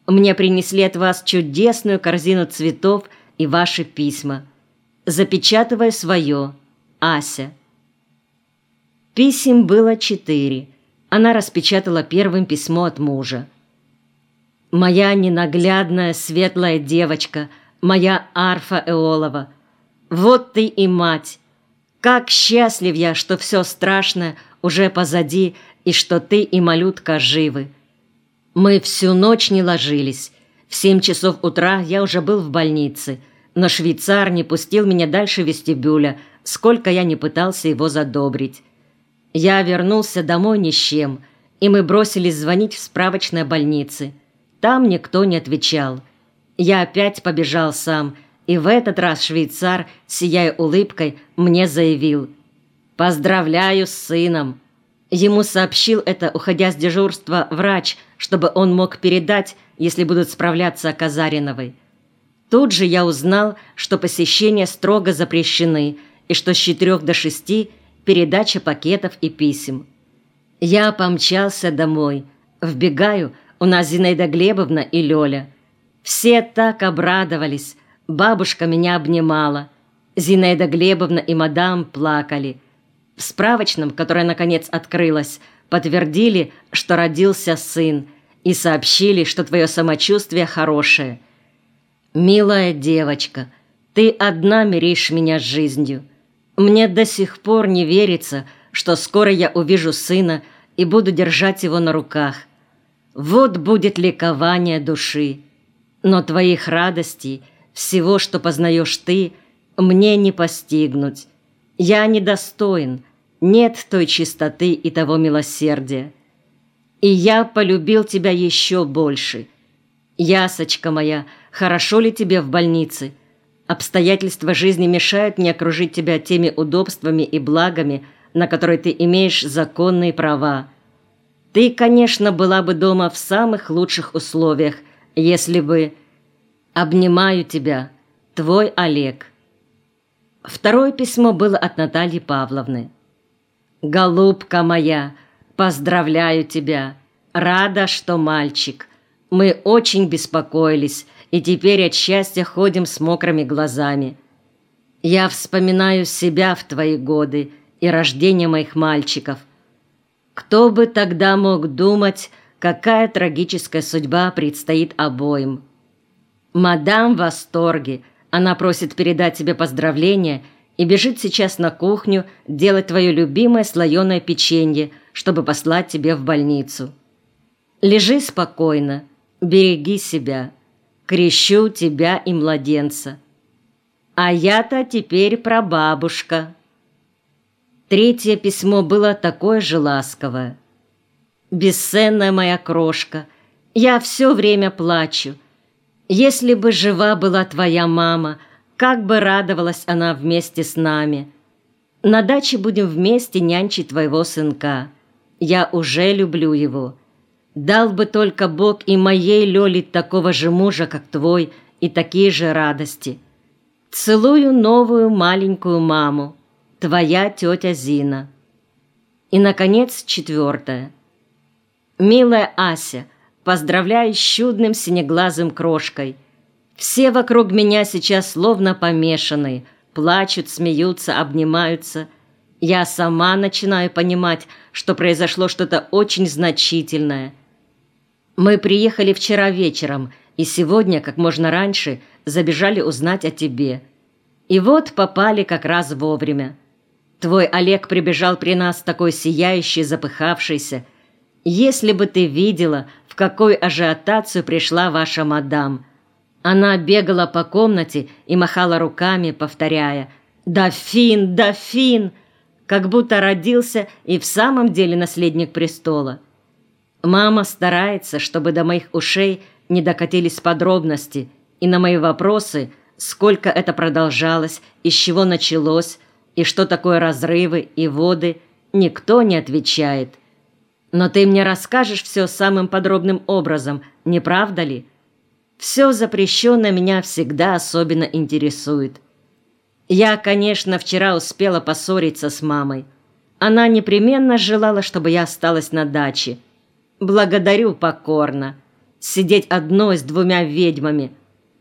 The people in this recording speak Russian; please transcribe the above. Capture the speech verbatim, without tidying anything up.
Мне принесли от вас чудесную корзину цветов и ваши письма. Запечатываю свое. Ася». Писем было четыре. Она распечатала первым письмо от мужа. «Моя ненаглядная светлая девочка, моя Арфа Эолова, вот ты и мать. Как счастлив я, что все страшное уже позади и что ты и малютка живы. Мы всю ночь не ложились. В семь часов утра я уже был в больнице, но швейцар не пустил меня дальше вестибюля, сколько я не пытался его задобрить. Я вернулся домой ни с чем, и мы бросились звонить в справочной больнице. Там никто не отвечал. Я опять побежал сам, и в этот раз швейцар, сияя улыбкой, мне заявил: «Поздравляю с сыном». Ему сообщил это, уходя с дежурства, врач, чтобы он мог передать, если будут справляться о Казариновой. Тут же я узнал, что посещения строго запрещены, и что с четырех до шести передача пакетов и писем. Я помчался домой. Вбегаю, у нас Зинаида Глебовна и Лёля. Все так обрадовались. Бабушка меня обнимала. Зинаида Глебовна и мадам плакали. В справочном, которое наконец открылось, подтвердили, что родился сын, и сообщили, что твое самочувствие хорошее. «Милая девочка, ты одна миришь меня с жизнью. Мне до сих пор не верится, что скоро я увижу сына и буду держать его на руках. Вот будет ликование души. Но твоих радостей, всего, что познаешь ты, мне не постигнуть. Я недостоин, нет той чистоты и того милосердия. И я полюбил тебя еще больше. Ясочка моя, хорошо ли тебе в больнице? Обстоятельства жизни мешают мне окружить тебя теми удобствами и благами, на которые ты имеешь законные права. Ты, конечно, была бы дома в самых лучших условиях, если бы... Обнимаю тебя, твой Олег». Второе письмо было от Натальи Павловны. «Голубка моя, поздравляю тебя. Рада, что мальчик. Мы очень беспокоились, и теперь от счастья ходим с мокрыми глазами. Я вспоминаю себя в твои годы и рождение моих мальчиков. Кто бы тогда мог думать, какая трагическая судьба предстоит обоим. Мадам в восторге. Она просит передать тебе поздравления и бежит сейчас на кухню делать твое любимое слоеное печенье, чтобы послать тебе в больницу. Лежи спокойно, береги себя. Крещу тебя и младенца. А я-то теперь прабабушка». Третье письмо было такое же ласковое. «Бесценная моя крошка, я все время плачу. Если бы жива была твоя мама, как бы радовалась она вместе с нами. На даче будем вместе нянчить твоего сынка. Я уже люблю его. Дал бы только Бог и моей Лёле такого же мужа, как твой, и такие же радости. Целую новую маленькую маму. Твоя тетя Зина». И, наконец, четвертое. «Милая Ася, поздравляю с чудным синеглазым крошкой. Все вокруг меня сейчас словно помешанные, плачут, смеются, обнимаются. Я сама начинаю понимать, что произошло что-то очень значительное. Мы приехали вчера вечером, и сегодня, как можно раньше, забежали узнать о тебе. И вот попали как раз вовремя. Твой Олег прибежал при нас такой сияющий, запыхавшийся. Если бы ты видела, в какую ажиотацию пришла ваша мадам. Она бегала по комнате и махала руками, повторяя: «Дофин, дофин!», как будто родился и в самом деле наследник престола. Мама старается, чтобы до моих ушей не докатились подробности, и на мои вопросы, сколько это продолжалось, из чего началось, и что такое разрывы и воды, никто не отвечает. Но ты мне расскажешь все самым подробным образом, не правда ли? Все запрещенное меня всегда особенно интересует. Я, конечно, вчера успела поссориться с мамой. Она непременно желала, чтобы я осталась на даче. Благодарю покорно. сидеть одной с двумя ведьмами.